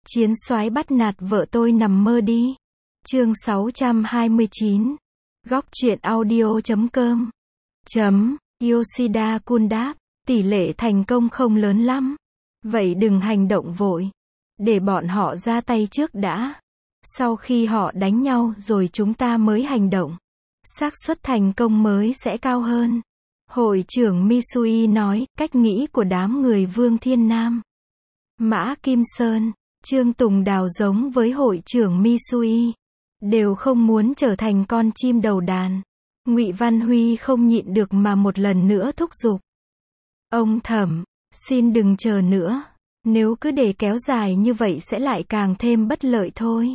Chiến soái bắt nạt vợ tôi nằm mơ đi. Chương 629. Góc truyện audio.com. Yoshida Kun đáp, tỷ lệ thành công không lớn lắm. Vậy đừng hành động vội. Để bọn họ ra tay trước đã. Sau khi họ đánh nhau rồi chúng ta mới hành động. Xác suất thành công mới sẽ cao hơn. Hội trưởng Misui nói, cách nghĩ của đám người Vương Thiên Nam. Mã Kim Sơn, Trương Tùng Đào giống với hội trưởng Misui. Đều không muốn trở thành con chim đầu đàn. Ngụy Văn Huy không nhịn được mà một lần nữa thúc giục. Ông Thẩm, xin đừng chờ nữa. Nếu cứ để kéo dài như vậy sẽ lại càng thêm bất lợi thôi.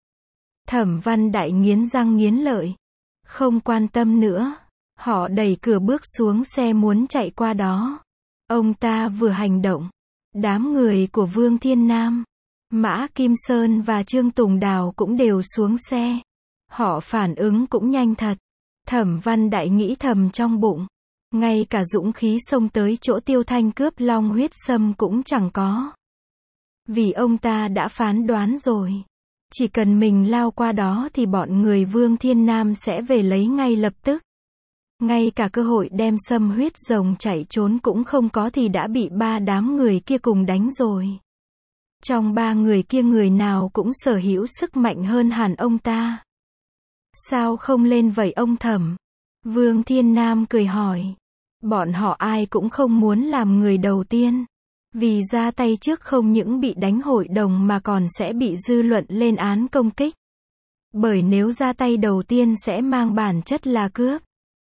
Thẩm Văn Đại nghiến răng nghiến lợi. Không quan tâm nữa. Họ đẩy cửa bước xuống xe muốn chạy qua đó. Ông ta vừa hành động. Đám người của Vương Thiên Nam, Mã Kim Sơn và Trương Tùng Đào cũng đều xuống xe. Họ phản ứng cũng nhanh thật. Thẩm Văn Đại nghĩ thầm trong bụng. Ngay cả dũng khí xông tới chỗ Tiêu Thanh cướp long huyết sâm cũng chẳng có. Vì ông ta đã phán đoán rồi. Chỉ cần mình lao qua đó thì bọn người Vương Thiên Nam sẽ về lấy ngay lập tức. Ngay cả cơ hội đem sâm huyết rồng chạy trốn cũng không có thì đã bị ba đám người kia cùng đánh rồi. Trong ba người kia người nào cũng sở hữu sức mạnh hơn hẳn ông ta. Sao không lên vậy ông Thẩm? Vương Thiên Nam cười hỏi. Bọn họ ai cũng không muốn làm người đầu tiên. Vì ra tay trước không những bị đánh hội đồng mà còn sẽ bị dư luận lên án công kích. Bởi nếu ra tay đầu tiên sẽ mang bản chất là cướp.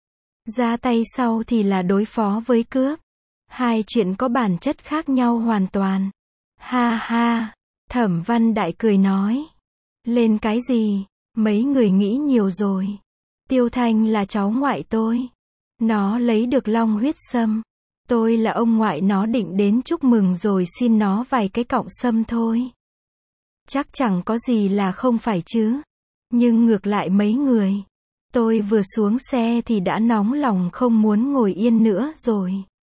Ra tay sau thì là đối phó với cướp. Hai chuyện có bản chất khác nhau hoàn toàn. Ha ha, Thẩm Văn Đại cười nói. Lên cái gì, mấy người nghĩ nhiều rồi. Tiêu Thanh là cháu ngoại tôi. Nó lấy được long huyết sâm. Tôi là ông ngoại nó định đến chúc mừng rồi xin nó vài cái cọng sâm thôi. Chắc chẳng có gì là không phải chứ. Nhưng ngược lại mấy người. Tôi vừa xuống xe thì đã nóng lòng không muốn ngồi yên nữa rồi.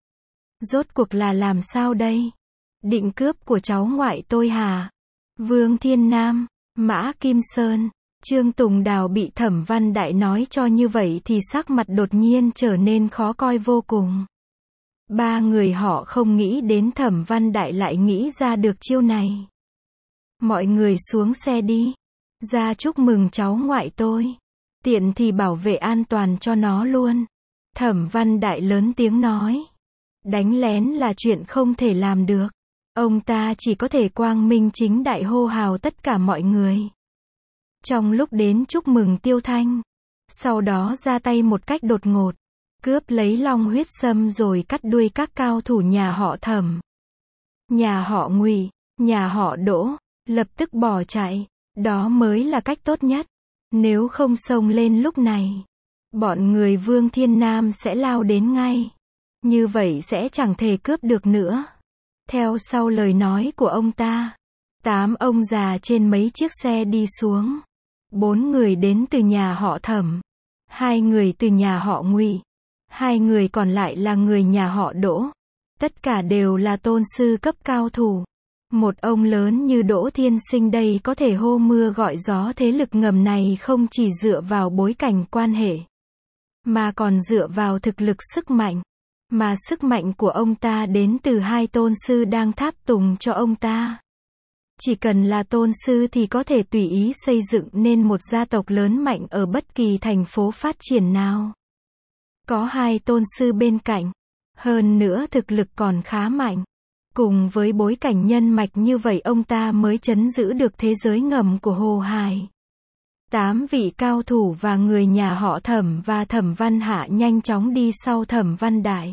Rốt cuộc là làm sao đây? Định cướp của cháu ngoại tôi hả? Vương Thiên Nam, Mã Kim Sơn, Trương Tùng Đào bị Thẩm Văn Đại nói cho như vậy thì sắc mặt đột nhiên trở nên khó coi vô cùng. Ba người họ không nghĩ đến Thẩm Văn Đại lại nghĩ ra được chiêu này. Mọi người xuống xe đi. Ra chúc mừng cháu ngoại tôi. Tiện thì bảo vệ an toàn cho nó luôn. Thẩm Văn Đại lớn tiếng nói. Đánh lén là chuyện không thể làm được. Ông ta chỉ có thể quang minh chính đại hô hào tất cả mọi người. Trong lúc đến chúc mừng Tiêu Thanh. Sau đó ra tay một cách đột ngột. Cướp lấy long huyết sâm rồi cắt đuôi các cao thủ nhà họ Thẩm. Nhà họ Ngụy, nhà họ Đỗ, lập tức bỏ chạy. Đó mới là cách tốt nhất. Nếu không xông lên lúc này, bọn người Vương Thiên Nam sẽ lao đến ngay. Như vậy sẽ chẳng thể cướp được nữa. Theo sau lời nói của ông ta, 8 ông già trên mấy chiếc xe đi xuống. 4 người đến từ nhà họ Thẩm, 2 người từ nhà họ Ngụy, 2 người còn lại là người nhà họ Đỗ. Tất cả đều là tôn sư cấp cao thủ. Một ông lớn như Đỗ Thiên Sinh đây có thể hô mưa gọi gió thế lực ngầm này không chỉ dựa vào bối cảnh quan hệ, mà còn dựa vào thực lực sức mạnh. Mà sức mạnh của ông ta đến từ 2 tôn sư đang tháp tùng cho ông ta. Chỉ cần là tôn sư thì có thể tùy ý xây dựng nên một gia tộc lớn mạnh ở bất kỳ thành phố phát triển nào. Có 2 tôn sư bên cạnh. Hơn nữa thực lực còn khá mạnh. Cùng với bối cảnh nhân mạch như vậy ông ta mới trấn giữ được thế giới ngầm của Hồ Hải. 8 vị cao thủ và người nhà họ Thẩm và Thẩm Văn Hạ nhanh chóng đi sau Thẩm Văn Đại.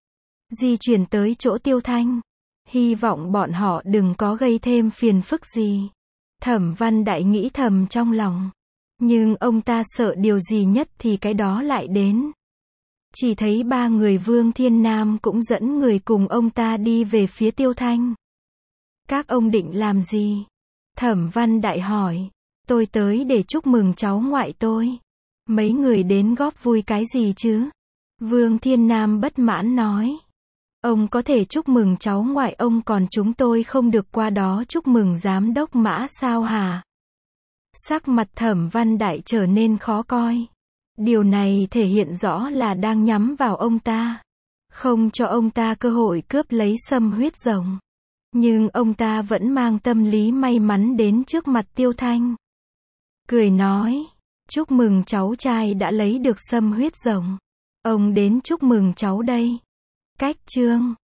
Di chuyển tới chỗ Tiêu Thanh. Hy vọng bọn họ đừng có gây thêm phiền phức gì. Thẩm Văn Đại nghĩ thầm trong lòng. Nhưng ông ta sợ điều gì nhất thì cái đó lại đến. Chỉ thấy 3 người Vương Thiên Nam cũng dẫn người cùng ông ta đi về phía Tiêu Thanh. Các ông định làm gì? Thẩm Văn Đại hỏi. Tôi tới để chúc mừng cháu ngoại tôi. Mấy người đến góp vui cái gì chứ? Vương Thiên Nam bất mãn nói. Ông có thể chúc mừng cháu ngoại ông còn chúng tôi không được qua đó chúc mừng giám đốc Mã sao hả? Sắc mặt Thẩm Văn Đại trở nên khó coi. Điều này thể hiện rõ là đang nhắm vào ông ta. Không cho ông ta cơ hội cướp lấy sâm huyết rồng. Nhưng ông ta vẫn mang tâm lý may mắn đến trước mặt Tiêu Thanh. Cười nói, chúc mừng cháu trai đã lấy được sâm huyết rồng. Ông đến chúc mừng cháu đây. Cách chương